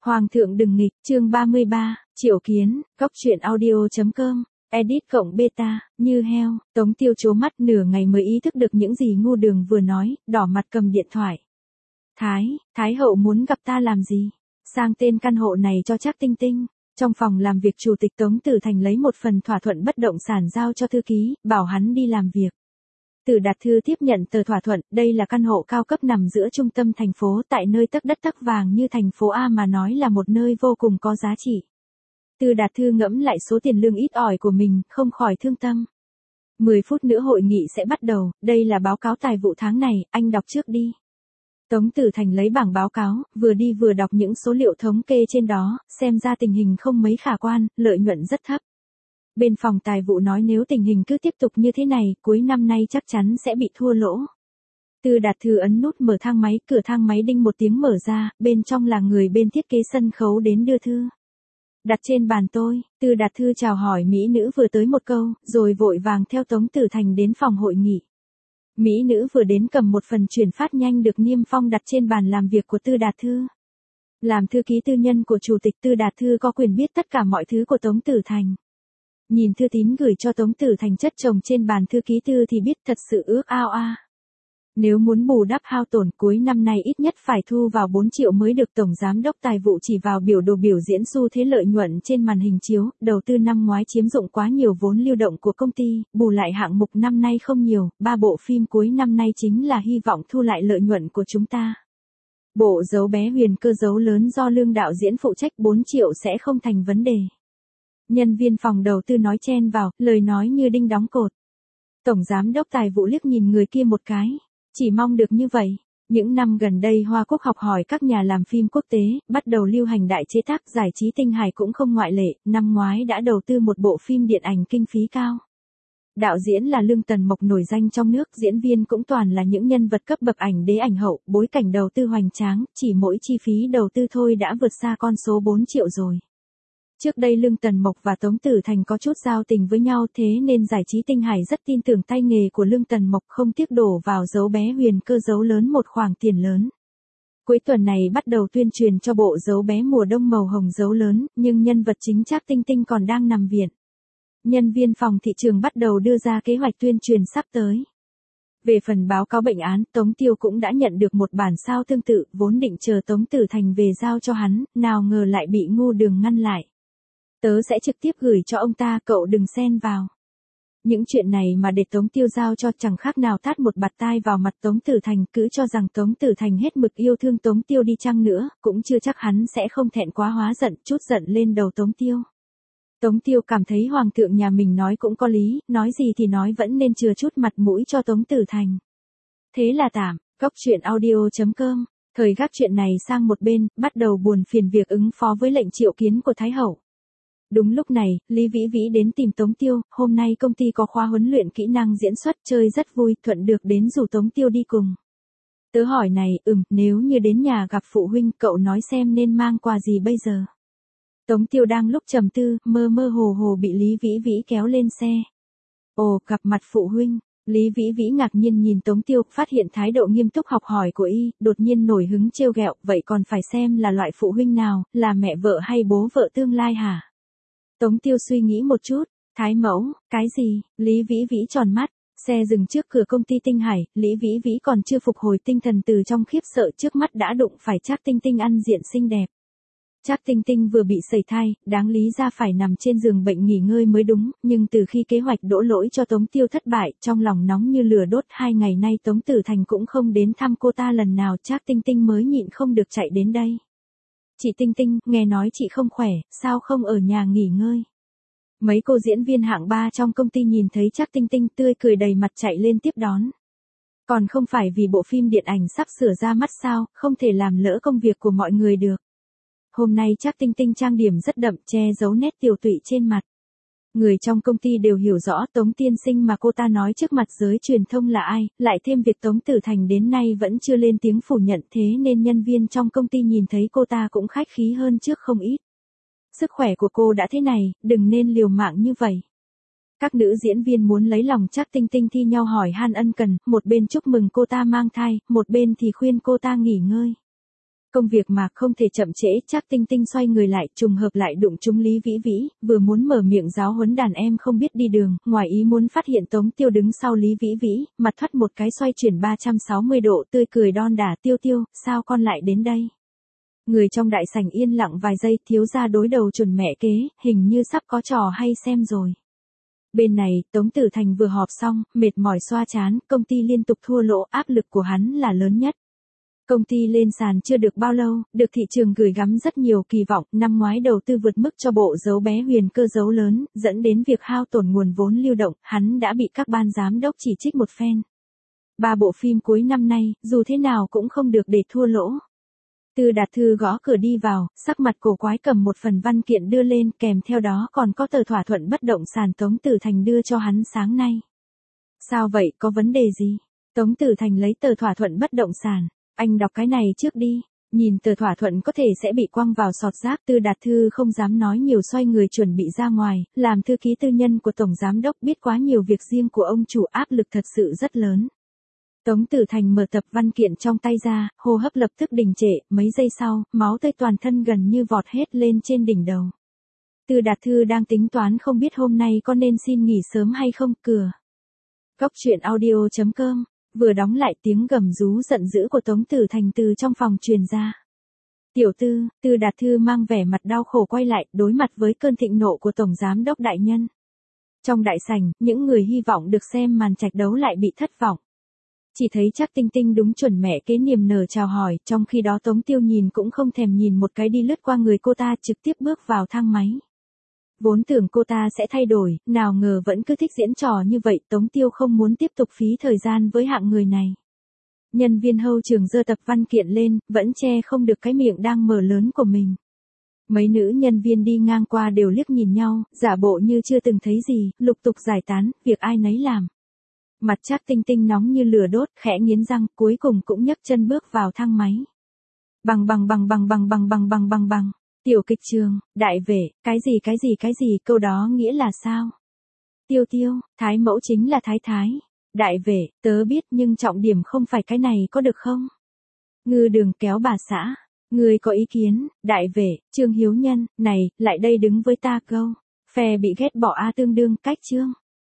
Hoàng thượng đừng nghịch, chương 33, Triệu Kiến, Cóc truyện audio.com, edit cộng beta, như heo, Tống Tiêu trố mắt nửa ngày mới ý thức được những gì ngu đường vừa nói, đỏ mặt cầm điện thoại. Thái hậu muốn gặp ta làm gì? Sang tên căn hộ này cho Trác Tinh Tinh. Trong phòng làm việc chủ tịch Tống Tử Thành lấy một phần thỏa thuận bất động sản giao cho thư ký, bảo hắn đi làm việc. Từ Đạt Thư tiếp nhận tờ thỏa thuận, đây là căn hộ cao cấp nằm giữa trung tâm thành phố tại nơi tấc đất tấc vàng như thành phố A mà nói là một nơi vô cùng có giá trị. Từ Đạt Thư ngẫm lại số tiền lương ít ỏi của mình, không khỏi thương tâm. 10 phút nữa hội nghị sẽ bắt đầu, đây là báo cáo tài vụ tháng này, anh đọc trước đi. Tống Tử Thành lấy bảng báo cáo, vừa đi vừa đọc những số liệu thống kê trên đó, xem ra tình hình không mấy khả quan, lợi nhuận rất thấp. Bên phòng tài vụ nói nếu tình hình cứ tiếp tục như thế này, cuối năm nay chắc chắn sẽ bị thua lỗ. Từ Đạt Thư ấn nút mở thang máy, cửa thang máy đinh một tiếng mở ra, bên trong là người bên thiết kế sân khấu đến đưa thư. Đặt trên bàn tôi, Từ Đạt Thư chào hỏi mỹ nữ vừa tới một câu, rồi vội vàng theo Tống Tử Thành đến phòng hội nghị. Mỹ nữ vừa đến cầm một phần chuyển phát nhanh được niêm phong đặt trên bàn làm việc của Từ Đạt Thư. Làm thư ký tư nhân của chủ tịch Từ Đạt Thư có quyền biết tất cả mọi thứ của Tống Tử Thành. Nhìn thư tín gửi cho Tống Tử Thành chất chồng trên bàn thư ký tư thì biết thật sự ước ao a. Nếu muốn bù đắp hao tổn cuối năm nay ít nhất phải thu vào 4 triệu mới được. Tổng giám đốc tài vụ chỉ vào biểu đồ biểu diễn xu thế lợi nhuận trên màn hình chiếu, đầu tư năm ngoái chiếm dụng quá nhiều vốn lưu động của công ty, bù lại hạng mục năm nay không nhiều, 3 bộ phim cuối năm nay chính là hy vọng thu lại lợi nhuận của chúng ta. Bộ Dấu Bé Huyền Cơ Dấu Lớn do Lương đạo diễn phụ trách 4 triệu sẽ không thành vấn đề. Nhân viên phòng đầu tư nói chen vào, lời nói như đinh đóng cột. Tổng giám đốc tài vụ liếc nhìn người kia một cái. Chỉ mong được như vậy. Những năm gần đây Hoa Quốc học hỏi các nhà làm phim quốc tế, bắt đầu lưu hành đại chế tác. Giải trí Tinh Hải cũng không ngoại lệ, năm ngoái đã đầu tư một bộ phim điện ảnh kinh phí cao. Đạo diễn là Lương Tần Mộc nổi danh trong nước, diễn viên cũng toàn là những nhân vật cấp bậc ảnh đế ảnh hậu, bối cảnh đầu tư hoành tráng, chỉ mỗi chi phí đầu tư thôi đã vượt xa con số 4 triệu rồi. Trước đây Lương Tần Mộc và Tống Tử Thành có chút giao tình với nhau, thế nên Giải trí Tinh Hải rất tin tưởng tay nghề của Lương Tần Mộc, không tiếc đổ vào Dấu Bé Huyền Cơ Dấu Lớn một khoản tiền lớn. Cuối tuần này bắt đầu tuyên truyền cho bộ Dấu Bé mùa đông màu hồng Dấu Lớn, nhưng nhân vật chính Trác Tinh Tinh còn đang nằm viện. Nhân viên phòng thị trường bắt đầu đưa ra kế hoạch tuyên truyền sắp tới. Về phần báo cáo bệnh án, Tống Tiêu cũng đã nhận được một bản sao tương tự, vốn định chờ Tống Tử Thành về giao cho hắn, nào ngờ lại bị ngu đường ngăn lại. Tớ sẽ trực tiếp gửi cho ông ta, cậu đừng xen vào. Những chuyện này mà để Tống Tiêu giao cho chẳng khác nào tát một bạt tai vào mặt Tống Tử Thành, cứ cho rằng Tống Tử Thành hết mực yêu thương Tống Tiêu đi chăng nữa, cũng chưa chắc hắn sẽ không thẹn quá hóa giận, chút giận lên đầu Tống Tiêu. Tống Tiêu cảm thấy hoàng thượng nhà mình nói cũng có lý, nói gì thì nói vẫn nên chừa chút mặt mũi cho Tống Tử Thành. Thế là tạm, Cóc truyện audio.com, thời gác chuyện này sang một bên, bắt đầu buồn phiền việc ứng phó với lệnh triệu kiến của Thái Hậu. Đúng lúc này, Lý Vĩ Vĩ đến tìm Tống Tiêu, hôm nay công ty có khóa huấn luyện kỹ năng diễn xuất chơi rất vui, thuận được đến rủ Tống Tiêu đi cùng. Tớ hỏi này, nếu như đến nhà gặp phụ huynh, cậu nói xem nên mang quà gì bây giờ. Tống Tiêu đang lúc trầm tư, mơ mơ hồ hồ bị Lý Vĩ Vĩ kéo lên xe. Ồ, gặp mặt phụ huynh. Lý Vĩ Vĩ ngạc nhiên nhìn Tống Tiêu, phát hiện thái độ nghiêm túc học hỏi của y, đột nhiên nổi hứng trêu ghẹo, vậy còn phải xem là loại phụ huynh nào, là mẹ vợ hay bố vợ tương lai hả? Tống Tiêu suy nghĩ một chút, thái mẫu, cái gì? Lý Vĩ Vĩ tròn mắt, xe dừng trước cửa công ty Tinh Hải, Lý Vĩ Vĩ còn chưa phục hồi tinh thần từ trong khiếp sợ trước mắt đã đụng phải Trác Tinh Tinh ăn diện xinh đẹp. Trác Tinh Tinh vừa bị sẩy thai, đáng lý ra phải nằm trên giường bệnh nghỉ ngơi mới đúng, nhưng từ khi kế hoạch đổ lỗi cho Tống Tiêu thất bại, trong lòng nóng như lửa đốt, 2 ngày nay Tống Tử Thành cũng không đến thăm cô ta lần nào, Trác Tinh Tinh mới nhịn không được chạy đến đây. Chị Tinh Tinh, nghe nói chị không khỏe, sao không ở nhà nghỉ ngơi? Mấy cô diễn viên hạng 3 trong công ty nhìn thấy Trác Tinh Tinh tươi cười đầy mặt chạy lên tiếp đón. Còn không phải vì bộ phim điện ảnh sắp sửa ra mắt sao, không thể làm lỡ công việc của mọi người được. Hôm nay Trác Tinh Tinh trang điểm rất đậm, che giấu nét tiều tụy trên mặt. Người trong công ty đều hiểu rõ Tống tiên sinh mà cô ta nói trước mặt giới truyền thông là ai, lại thêm việc Tống Tử Thành đến nay vẫn chưa lên tiếng phủ nhận, thế nên nhân viên trong công ty nhìn thấy cô ta cũng khách khí hơn trước không ít. Sức khỏe của cô đã thế này, đừng nên liều mạng như vậy. Các nữ diễn viên muốn lấy lòng Trác Tinh Tinh thi nhau hỏi han ân cần, một bên chúc mừng cô ta mang thai, một bên thì khuyên cô ta nghỉ ngơi. Công việc mà không thể chậm trễ, Trác Tinh Tinh xoay người lại, trùng hợp lại đụng trúng Lý Vĩ Vĩ, vừa muốn mở miệng giáo huấn đàn em không biết đi đường, ngoài ý muốn phát hiện Tống Tiêu đứng sau Lý Vĩ Vĩ, mặt thoắt một cái xoay chuyển 360 độ, tươi cười đon đả, Tiêu Tiêu, sao con lại đến đây? Người trong đại sảnh yên lặng vài giây, thiếu gia đối đầu chuẩn mẹ kế, hình như sắp có trò hay xem rồi. Bên này, Tống Tử Thành vừa họp xong, mệt mỏi xoa chán, công ty liên tục thua lỗ, áp lực của hắn là lớn nhất. Công ty lên sàn chưa được bao lâu, được thị trường gửi gắm rất nhiều kỳ vọng, năm ngoái đầu tư vượt mức cho bộ dấu bé Huyền Cơ dấu lớn, dẫn đến việc hao tổn nguồn vốn lưu động, hắn đã bị các ban giám đốc chỉ trích một phen. 3 bộ phim cuối năm nay, dù thế nào cũng không được để thua lỗ. Tư Đạt Thư gõ cửa đi vào, sắc mặt cổ quái cầm một phần văn kiện đưa lên, kèm theo đó còn có tờ thỏa thuận bất động sản Tống Tử Thành đưa cho hắn sáng nay. Sao vậy, có vấn đề gì? Tống Tử Thành lấy tờ thỏa thuận bất động sản. Anh đọc cái này trước đi. Nhìn tờ thỏa thuận có thể sẽ bị quăng vào sọt rác, Tư Đạt Thư không dám nói nhiều, xoay người chuẩn bị ra ngoài, làm thư ký tư nhân của Tổng Giám Đốc, biết quá nhiều việc riêng của ông chủ, áp lực thật sự rất lớn. Tống Tử Thành mở tập văn kiện trong tay ra, hô hấp lập tức đình trệ, mấy giây sau, máu tươi toàn thân gần như vọt hết lên trên đỉnh đầu. Tư Đạt Thư đang tính toán không biết hôm nay có nên xin nghỉ sớm hay không, cửa. Cóc truyện audio.com. Vừa đóng lại, tiếng gầm rú giận dữ của Tống Tử Thành từ trong phòng truyền ra. Tiểu Tư, Tư Đạt Thư mang vẻ mặt đau khổ quay lại, đối mặt với cơn thịnh nộ của Tổng Giám Đốc đại nhân. Trong đại sảnh, những người hy vọng được xem màn trạch đấu lại bị thất vọng. Chỉ thấy Trác Tinh Tinh đúng chuẩn mẹ kế niềm nở chào hỏi, trong khi đó Tống Tiêu nhìn cũng không thèm nhìn một cái đi lướt qua người cô ta, trực tiếp bước vào thang máy. Vốn tưởng cô ta sẽ thay đổi, nào ngờ vẫn cứ thích diễn trò như vậy, Tống Tiêu không muốn tiếp tục phí thời gian với hạng người này. Nhân viên hậu trường giơ tập văn kiện lên, vẫn che không được cái miệng đang mở lớn của mình. Mấy nữ nhân viên đi ngang qua đều liếc nhìn nhau, giả bộ như chưa từng thấy gì, lục tục giải tán, việc ai nấy làm. Mặt Trác Tinh Tinh nóng như lửa đốt, khẽ nghiến răng, cuối cùng cũng nhấc chân bước vào thang máy. Bằng. Tiểu kịch trường, đại vệ, cái gì, câu đó nghĩa là sao? Tiêu Tiêu, thái mẫu chính là thái thái. Đại vệ, tớ biết nhưng trọng điểm không phải cái này có được không? Ngư Đường kéo bà xã. Người có ý kiến, đại vệ, Trương Hiếu Nhân, này, lại đây đứng với ta câu. Phe bị ghét bỏ tương đương cách Trương.